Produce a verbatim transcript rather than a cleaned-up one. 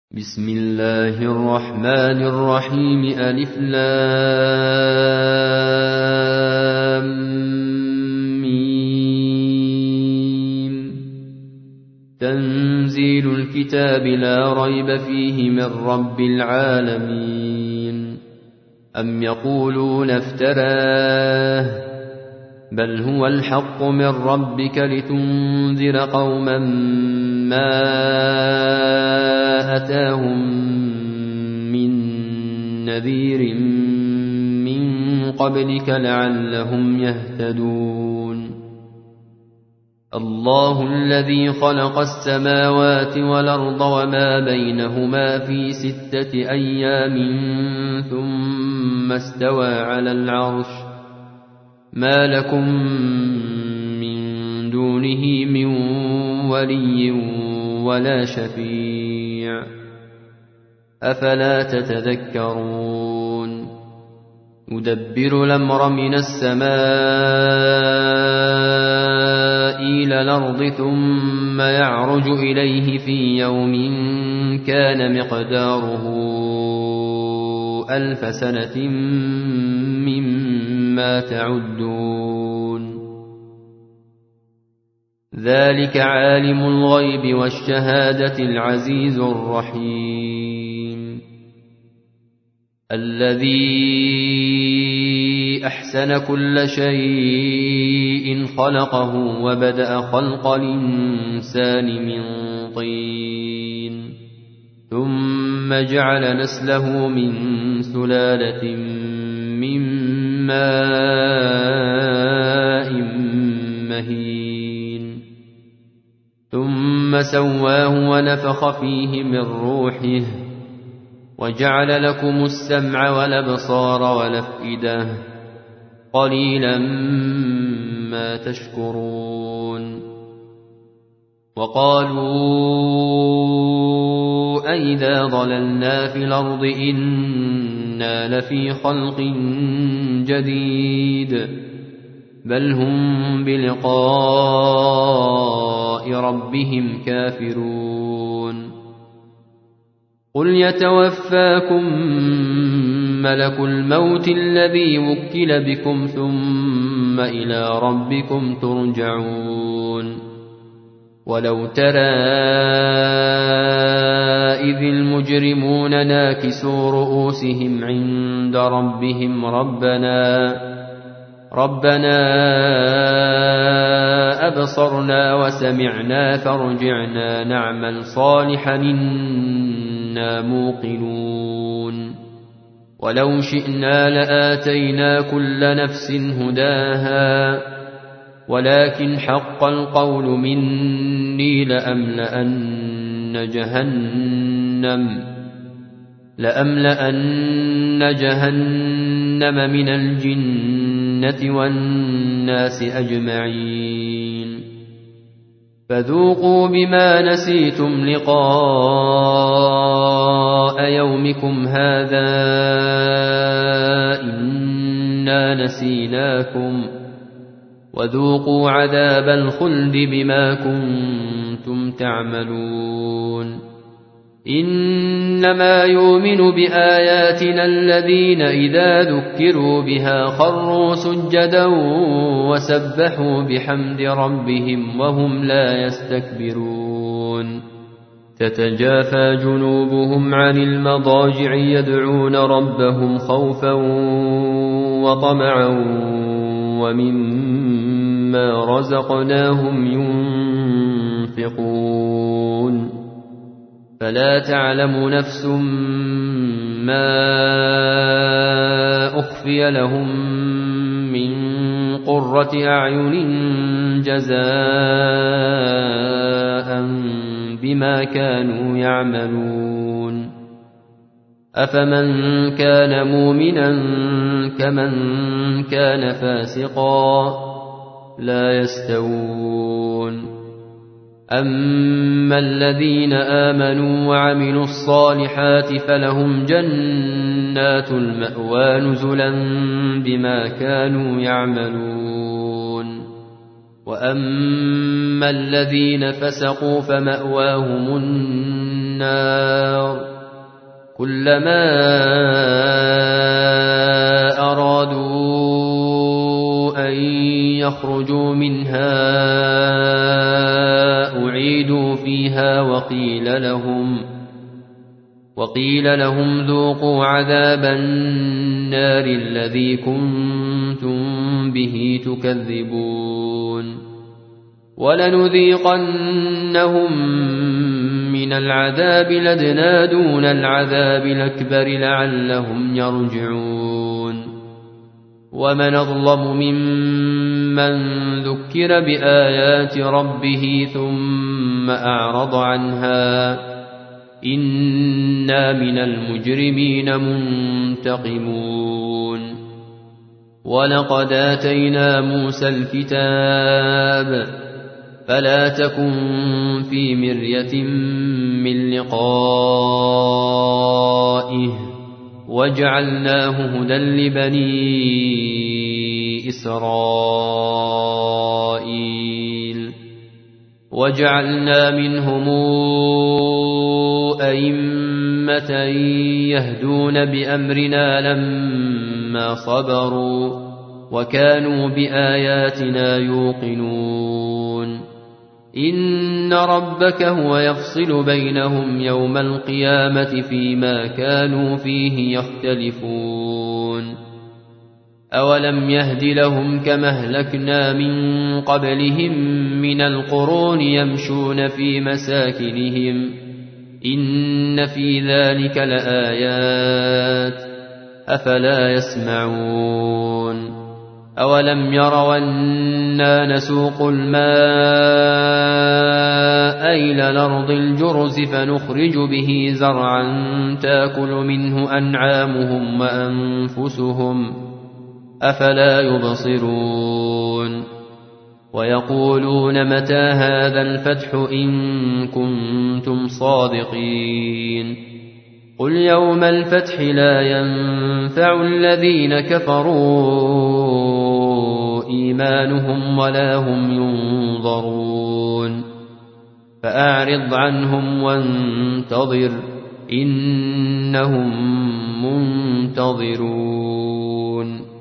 بسم الله الرحمن الرحيم ألف لام ميم تنزيل الكتاب لا ريب فيه من رب العالمين أم يقولون افتراه بل هو الحق من ربك لتنذر قوما ما أتاهم من نذير من قبلك لعلهم يهتدون الله الذي خلق السماوات والأرض وما بينهما في ستة أيام ثم استوى على العرش ما لكم من دونه من ولي ولا شفيع أفلا تتذكرون يدبر الأمر من السماء إلى الأرض ثم يعرج إليه في يوم كان مقداره ألف سنة مما تعدون ذلك عالم الغيب والشهادة العزيز الرحيم الذي أحسن كل شيء خلقه وبدأ خلق الإنسان من طين ثم جعل نسله من سلالة من ماء مهين ثم سواه ونفخ فيه من روحه وجعل لكم السمع والأبصار والأفئدة قليلا ما تشكرون وقالوا أئذا ضللنا في الأرض إنا لفي خلق جديد بل هم بلقاء ربهم كافرون قل يتوفاكم ملك الموت الذي وكل بكم ثم إلى ربكم ترجعون ولو ترى إذ المجرمون ناكسوا رؤوسهم عند ربهم ربنا ربنا أبصرنا وسمعنا فارجعنا نعمل صالحا إنا موقنون ولو شئنا لآتينا كل نفس هداها ولكن حق القول مني لأملأن جهنم لأملأن جهنم من الجنة والناس أجمعين فذوقوا بما نسيتم لقاء يومكم هذا إنا نسيناكم وذوقوا عذاب الخلد بما كنتم تعملون إنما يؤمن بآياتنا الذين إذا ذكروا بها خروا سجدا وسبحوا بحمد ربهم وهم لا يستكبرون تتجافى جنوبهم عن المضاجع يدعون ربهم خوفا وطمعا ومما رزقناهم ينفقون فلا تعلم نفس ما أخفي لهم من قرة أعين جزاء بما كانوا يعملون أفمن كان مؤمنا كمن كان فاسقا لا يستوون أما الذين آمنوا وعملوا الصالحات فلهم جنات المأوى نزلا بما كانوا يعملون وأما الذين فسقوا فمأواهم النار كلما أرادوا أن يخرجوا منها أعيدوا فيها وقيل لهم وقيل لهم ذوقوا عذاب النار الذي كنتم به تكذبون ولنذيقنهم من العذاب الأدنى دون العذاب الأكبر لعلهم يرجعون ومن أظلم ممن ذكر بآيات ربه ثم أعرض عنها إنا من المجرمين منتقمون ولقد آتينا موسى الكتاب فلا تكن في مرية من لقائه وجعلناه هدى لبني إسرائيل وجعلنا منهم أئمة يهدون بأمرنا لما صبروا وكانوا بآياتنا يوقنون إن ربك هو يفصل بينهم يوم القيامة فيما كانوا فيه يختلفون أولم يهد لهم كما أهلكنا من قبلهم من القرون يمشون في مساكنهم إن في ذلك لآيات أفلا يسمعون أولم يروا أنا نسوق الماء إلى الأرض الجرز فنخرج به زرعا تأكل منه أنعامهم وأنفسهم أفلا يبصرون ويقولون متى هذا الفتح إن كنتم صادقين قل يوم الفتح لا ينفع الذين كفروا إيمانهم ولا هم ينظرون فأعرض عنهم وانتظر إنهم منتظرون